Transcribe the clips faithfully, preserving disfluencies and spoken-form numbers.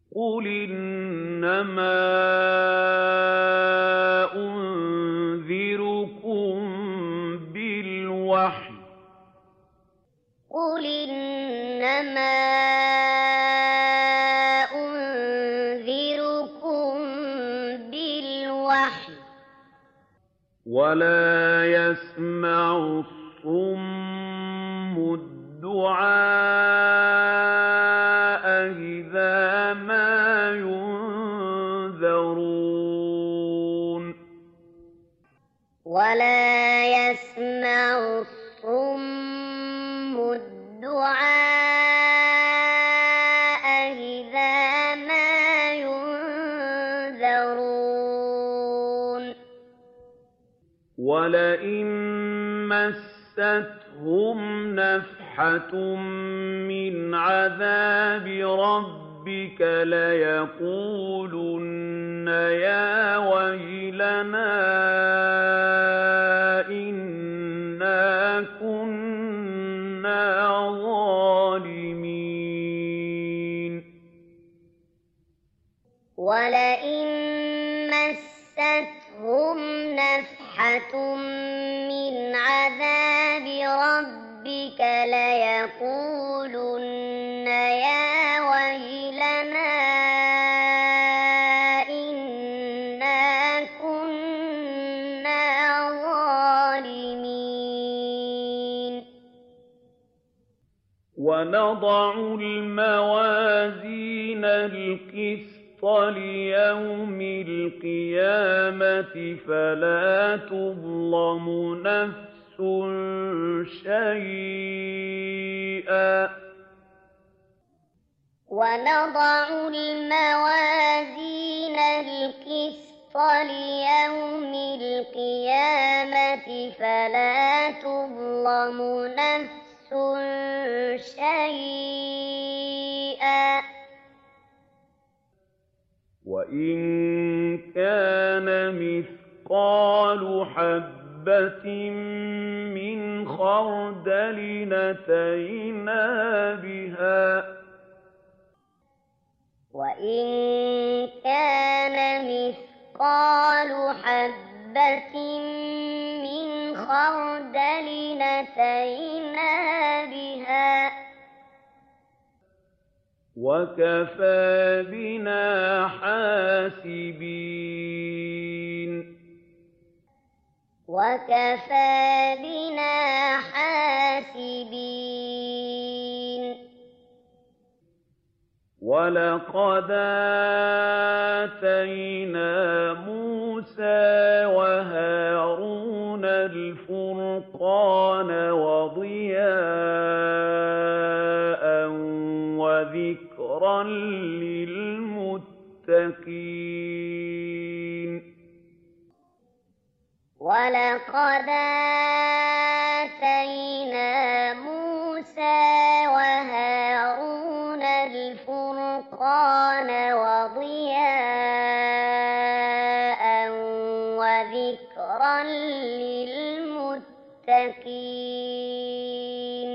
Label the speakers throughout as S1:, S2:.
S1: قُلْ إِنَّمَا أُنذِرُكُم بِالْوَحْيِ ۚ
S2: قُلْ إِنَّمَا أُنذِرُكُم بِالْوَحْيِ ۚ
S1: وَلَا يَسْمَعُ الصُّمُّ الدُّعَاءَ إِذَا مَا يُنذَرُونَ
S2: وَلَا يَسْمَعُ الصُّمُّ الدُّعَاءَ إِذَا مَا يُنذَرُونَ
S1: وَلَئِن مَّسَّتْهُمْ نَفْحَةٌ مِّنْ عَذَابِ رَبِّكَ لَيَقُولُنَّ يَا وَيْلَنَا إِنَّا كُنَّا ظَالِمِينَ
S2: وَلَئِن مَّسَّتْهُمْ نَفْحَةٌ مِّنْ عَذَابِ رَبِّكَ لَيَقُولُنَّ يَا وَيْلَنَا إِنَّا كُنَّا ظَالِمِينَ
S1: وَنَضَعُ الْمَوَازِينَ الْقِسْطَ لِيَوْمِ الْقِيَامَةِ فَلَا تُظْلَمُ نَفْسٌ شَيْئًا ۖ
S2: وَنَضَعُ الْمَوَازِينَ الْقِسْطَ لِيَوْمِ الْقِيَامَةِ فَلَا تُظْلَمُ نَفْسٌ شَيْئًا ۖ
S1: وَإِن كَانَ مِثْقَالُ حَبَّةٍ مِّنْ خَرْدَلٍ أَتَيْنَا بِهَا ۗ
S2: وَإِن كَانَ مِثْقَالُ حَبَّةٍ مِّنْ خَرْدَلٍ أَتَيْنَا بِهَا ۗ
S1: وَكَفَىٰ بِنَا حَاسِبِينَ
S2: وَكَفَىٰ بِنَا حَاسِبِينَ
S1: وَلَقَدْ آتَيْنَا مُوسَىٰ وَهَارُونَ الْفُرْقَانَ وَضِيَاءً وَذِكْرًا لِّلْمُتَّقِينَ
S2: وَلَقَدْ آتَيْنَا مُوسَىٰ وَهَارُونَ الْفُرْقَانَ وَضِيَاءً وَذِكْرًا لِّلْمُتَّقِينَ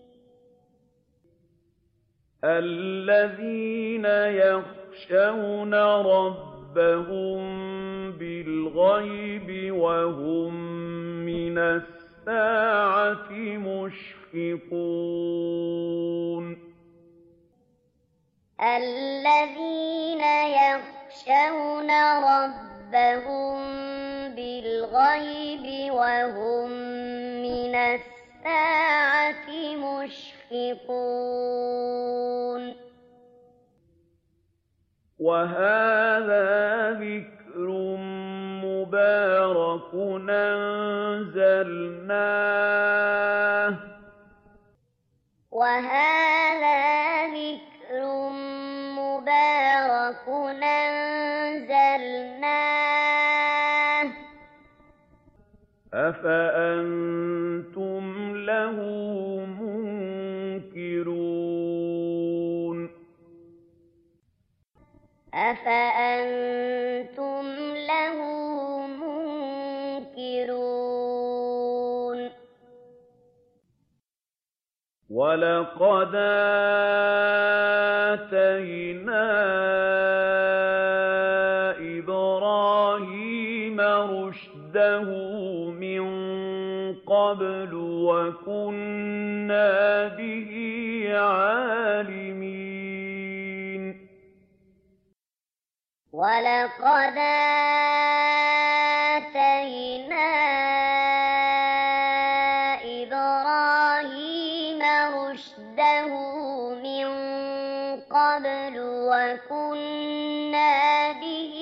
S1: الَّذِينَ يَخْشَوْنَ رَبَّهُم بِالْغَيْبِ وَهُم مِّنَ السَّاعَةِ مُشْفِقُونَ
S2: الَّذِينَ يَخْشَوْنَ رَبَّهُم بِالْغَيْبِ وَهُم مِّنَ السَّاعَةِ مُشْفِقُونَ
S1: وَهَٰذَا ذِكْرٌ مُّبَارَكٌ أَنزَلْنَاهُ ۚ
S2: وَهَٰذَا ذِكْرٌ مُّبَارَكٌ أَنزَلْنَاهُ ۚ
S1: أَفَأَنتُمْ لَهُ مُنكِرُونَ
S2: أَفَأَنتُمْ لَهُ مُنكِرُونَ
S1: وَلَقَدْ آتَيْنَا قَبْلُ وَكُنَّا بِهِ عَالِمِينَ
S2: وَلَقَدْ آتَيْنَا إِبْرَاهِيمَ رُشْدَهُ مِن قَبْلُ وَكُنَّا بِهِ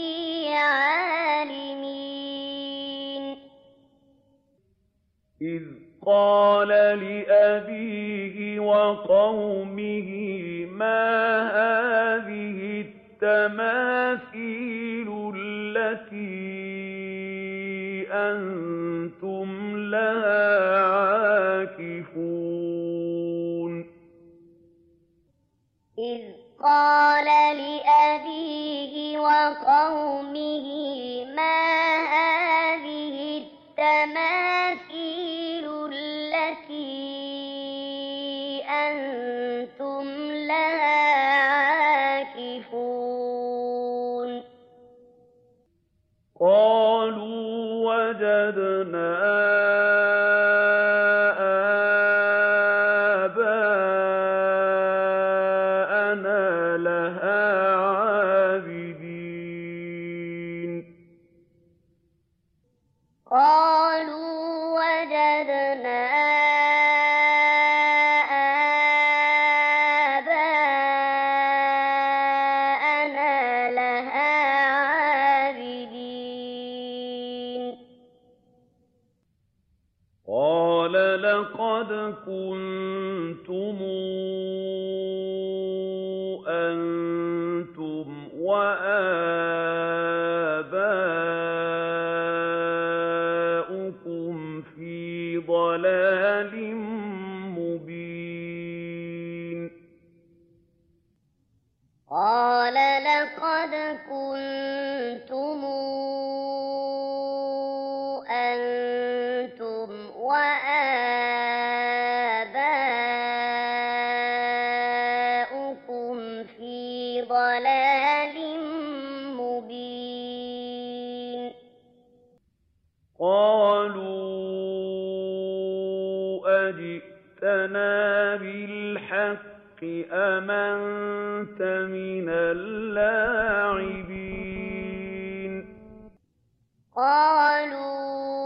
S2: عَالِمِينَ
S1: إِذْ قَالَ لِأَبِيهِ وَقَوْمِهِ مَا هَٰذِهِ التَّمَاثِيلُ الَّتِي أَنتُمْ لَهَا عَاكِفُونَ
S2: إِذْ قَالَ لِأَبِيهِ وَقَوْمِهِ مَا هَٰذِهِ التَّمَاثِيلُ الَّتِي أَنتُمْ لَهَا عَاكِفُونَ
S1: قَالُوا وَجَدْنَا آبَاءَنَا لَهَا عَابِدِينَ
S2: قَالُوا وَجَدْنَا آبَاءَنَا لَهَا عَابِدِينَ
S1: قَالَ لَقَدْ كُنتُمْ أَنتُمْ وَآبَاؤُكُمْ فِي ضَلَالٍ مُّبِينٍ
S2: قَالَ لَقَدْ كُنتُمْ أَنتُمْ وَآبَاؤُكُمْ فِي ضَلَالٍ مُّبِينٍ
S1: قَالُوا أَجِئْتَنَا بِالْحَقِّ أَمْ أَنتَ مِنَ اللاعبين
S2: قَالُوا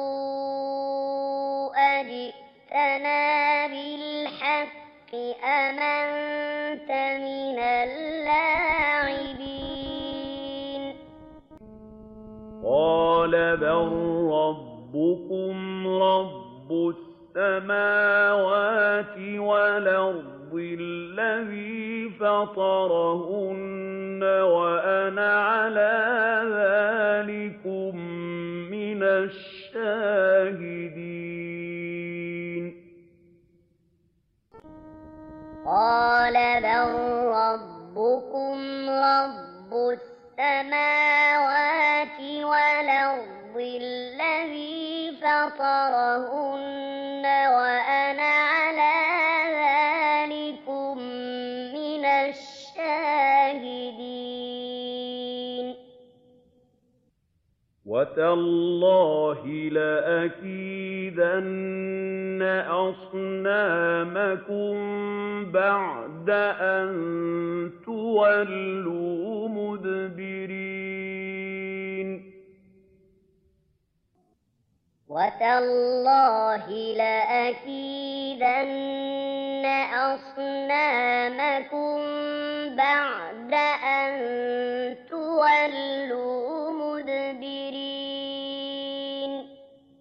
S2: أَجِئْتَنَا بِالْحَقِّ أَمْ أَنتَ مِنَ اللاعبين
S1: قَالَ بَل رَّبُّكُمْ رَبُّ السَّمَاوَاتِ وَالْأَرْضِ الَّذِي فَطَرَهُنَّ وَأَنَا عَلَىٰ ذَٰلِكُم مِّنَ الشَّاهِدِينَ
S2: قَالَ بَل رَّبُّكُمْ رَبُّ السَّمَاوَاتِ وَالْأَرْضِ الَّذِي فَطَرَهُنَّ وَأَنَا عَلَىٰ ذَٰلِكُم مِّنَ الشَّاهِدِينَ
S1: وَتَاللَّهِ لَأَكِيدَنَّ أَصْنَامَكُم بَعْدَ أَن تُوَلُّوا مُدْبِرِينَ
S2: وَتَاللَّهِ لَأَكِيدَنَّ أَصْنَامَكُم بَعْدَ أَن